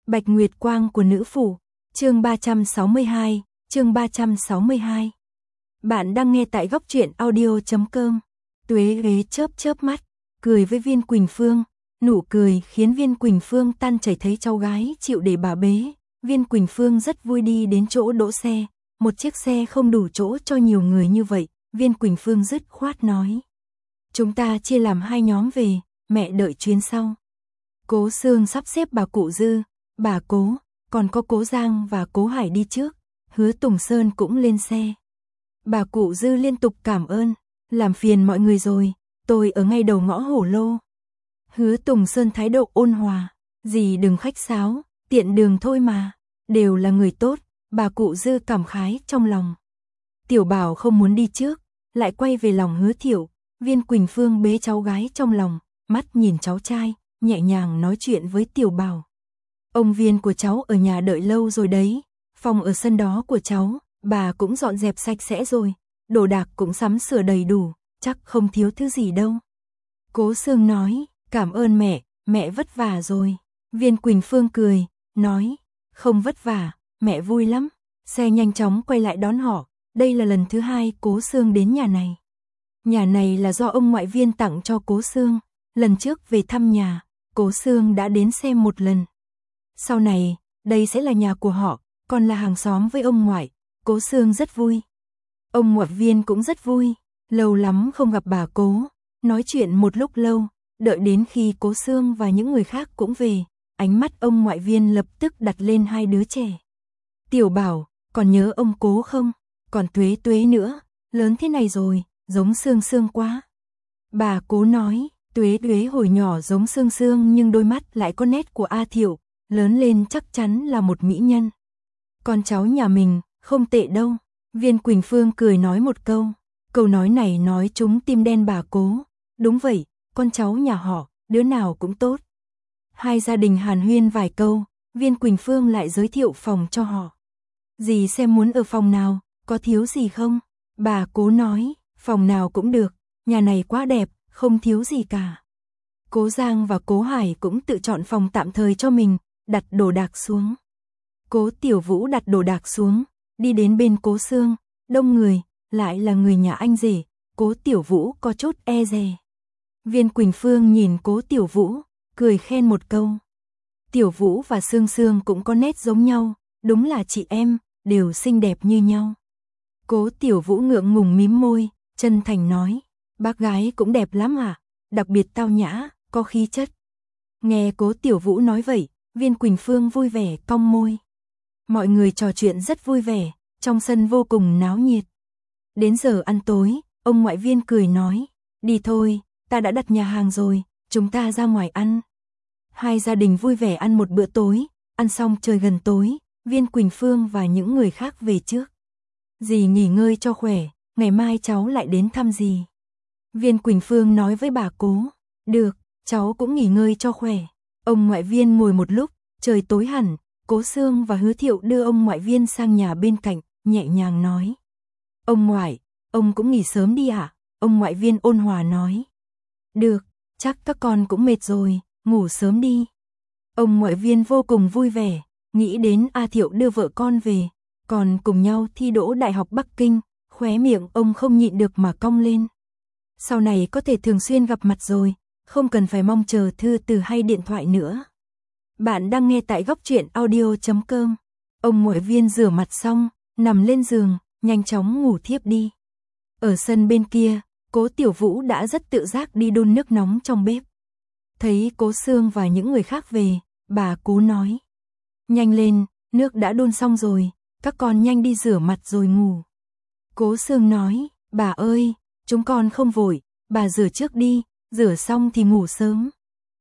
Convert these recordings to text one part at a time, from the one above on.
Bạch Nguyệt Quang của nữ phủ, chương 362, chương 362. Bạn đang nghe tại góc truyện audio.com. Tuế ghế chớp chớp mắt, cười với Viên Quỳnh Phương, nụ cười khiến Viên Quỳnh Phương tan chảy thấy cháu gái chịu để bà bế. Viên Quỳnh Phương rất vui đi đến chỗ đỗ xe, một chiếc xe không đủ chỗ cho nhiều người như vậy, Viên Quỳnh Phương dứt khoát nói. Chúng ta chia làm hai nhóm về, mẹ đợi chuyến sau. Cố Sương sắp xếp bà cụ Dư, bà Cố, còn có Cố Giang và Cố Hải đi trước, Hứa Tùng Sơn cũng lên xe. Bà cụ Dư liên tục cảm ơn, làm phiền mọi người rồi, tôi ở ngay đầu ngõ Hổ Lô. Hứa Tùng Sơn thái độ ôn hòa, dì đừng khách sáo, tiện đường thôi mà, đều là người tốt, bà cụ Dư cảm khái trong lòng. Tiểu Bảo không muốn đi trước, lại quay về lòng Hứa Thiệu, Viên Quỳnh Phương bế cháu gái trong lòng, mắt nhìn cháu trai, nhẹ nhàng nói chuyện với Tiểu Bảo. Ông Viên của cháu ở nhà đợi lâu rồi đấy, phòng ở sân đó của cháu, bà cũng dọn dẹp sạch sẽ rồi, đồ đạc cũng sắm sửa đầy đủ, chắc không thiếu thứ gì đâu. Cố Sương nói, cảm ơn mẹ vất vả rồi. Viên Quỳnh Phương cười, nói, không vất vả, mẹ vui lắm. Xe nhanh chóng quay lại đón họ, đây là lần thứ hai Cố Sương đến nhà này. Nhà này là do ông ngoại Viên tặng cho Cố Sương, lần trước về thăm nhà, Cố Sương đã đến xem một lần. Sau này, đây sẽ là nhà của họ, còn là hàng xóm với ông ngoại, Cố Sương rất vui. Ông ngoại Viên cũng rất vui, lâu lắm không gặp bà Cố, nói chuyện một lúc lâu, đợi đến khi Cố Sương và những người khác cũng về, ánh mắt ông ngoại Viên lập tức đặt lên hai đứa trẻ. Tiểu Bảo, còn nhớ ông Cố không? Còn Tuế Tuế nữa, lớn thế này rồi, giống Sương Sương quá. Bà Cố nói, Tuế Tuế hồi nhỏ giống Sương Sương nhưng đôi mắt lại có nét của A Thiệu, lớn lên chắc chắn là một mỹ nhân. Con cháu nhà mình, không tệ đâu. Viên Quỳnh Phương cười nói một câu, câu nói này nói trúng tim đen bà Cố. Đúng vậy, con cháu nhà họ, đứa nào cũng tốt. Hai gia đình hàn huyên vài câu, Viên Quỳnh Phương lại giới thiệu phòng cho họ. Dì xem muốn ở phòng nào, có thiếu gì không? Bà Cố nói, phòng nào cũng được, nhà này quá đẹp, không thiếu gì cả. Cố Giang và Cố Hải cũng tự chọn phòng tạm thời cho mình, đặt đồ đạc xuống. Cố Tiểu Vũ đặt đồ đạc xuống, đi đến bên Cố Sương, đông người, lại là người nhà anh rể, Cố Tiểu Vũ có chút e dè. Viên Quỳnh Phương nhìn Cố Tiểu Vũ, cười khen một câu. Tiểu Vũ và Sương Sương cũng có nét giống nhau, đúng là chị em, đều xinh đẹp như nhau. Cố Tiểu Vũ ngượng ngùng mím môi, chân thành nói, bác gái cũng đẹp lắm à, đặc biệt tao nhã, có khí chất. Nghe Cố Tiểu Vũ nói vậy, Viên Quỳnh Phương vui vẻ cong môi. Mọi người trò chuyện rất vui vẻ, trong sân vô cùng náo nhiệt. Đến giờ ăn tối, ông ngoại Viên cười nói, đi thôi, ta đã đặt nhà hàng rồi, chúng ta ra ngoài ăn. Hai gia đình vui vẻ ăn một bữa tối, ăn xong trời gần tối, Viên Quỳnh Phương và những người khác về trước. Dì nghỉ ngơi cho khỏe, ngày mai cháu lại đến thăm dì. Viên Quỳnh Phương nói với bà Cố, được, cháu cũng nghỉ ngơi cho khỏe. Ông ngoại Viên ngồi một lúc, trời tối hẳn, Cố Sương và Hứa Thiệu đưa ông ngoại Viên sang nhà bên cạnh, nhẹ nhàng nói. Ông ngoại, ông cũng nghỉ sớm đi ạ, ông ngoại Viên ôn hòa nói. Được, chắc các con cũng mệt rồi, ngủ sớm đi. Ông ngoại Viên vô cùng vui vẻ, nghĩ đến A Thiệu đưa vợ con về, còn cùng nhau thi đỗ Đại học Bắc Kinh, khóe miệng ông không nhịn được mà cong lên. Sau này có thể thường xuyên gặp mặt rồi, không cần phải mong chờ thư từ hay điện thoại nữa. Bạn đang nghe tại góc truyện audio.com. Ông ngoại Viên rửa mặt xong, nằm lên giường, nhanh chóng ngủ thiếp đi. Ở sân bên kia, Cố Tiểu Vũ đã rất tự giác đi đun nước nóng trong bếp. Thấy Cố Sương và những người khác về, bà Cố nói. Nhanh lên, nước đã đun xong rồi, các con nhanh đi rửa mặt rồi ngủ. Cố Sương nói, bà ơi, chúng con không vội, bà rửa trước đi, rửa xong thì ngủ sớm.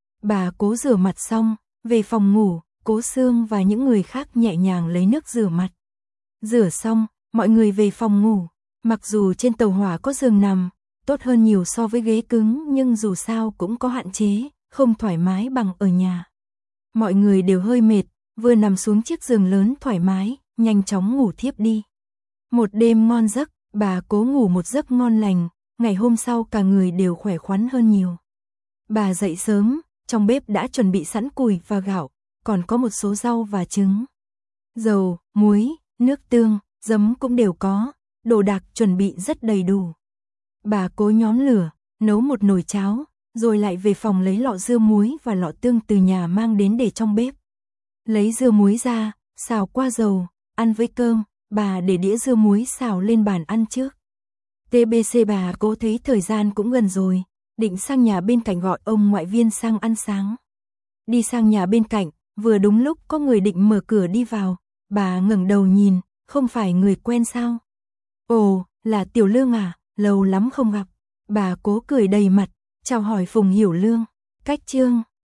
Bà Cố rửa mặt xong, về phòng ngủ, Cố Sương và những người khác nhẹ nhàng lấy nước rửa mặt. Rửa xong, mọi người về phòng ngủ, mặc dù trên tàu hỏa có giường nằm, tốt hơn nhiều so với ghế cứng nhưng dù sao cũng có hạn chế, không thoải mái bằng ở nhà. Mọi người đều hơi mệt, vừa nằm xuống chiếc giường lớn thoải mái, nhanh chóng ngủ thiếp đi. Một đêm ngon giấc, bà Cố ngủ một giấc ngon lành, ngày hôm sau cả người đều khỏe khoắn hơn nhiều. Bà dậy sớm, trong bếp đã chuẩn bị sẵn củi và gạo, còn có một số rau và trứng. Dầu, muối, nước tương, giấm cũng đều có, đồ đạc chuẩn bị rất đầy đủ. Bà Cố nhóm lửa, nấu một nồi cháo, rồi lại về phòng lấy lọ dưa muối và lọ tương từ nhà mang đến để trong bếp. Lấy dưa muối ra, xào qua dầu, ăn với cơm, bà để đĩa dưa muối xào lên bàn ăn trước. TBC bà Cố thấy thời gian cũng gần rồi, định sang nhà bên cạnh gọi ông ngoại Viên sang ăn sáng. Đi sang nhà bên cạnh, vừa đúng lúc có người định mở cửa đi vào, bà ngẩng đầu nhìn, không phải người quen sao? Ồ, là Tiểu Lương à, lâu lắm không gặp. Bà Cố cười đầy mặt, chào hỏi Phùng Hiểu Lương. Cách Chương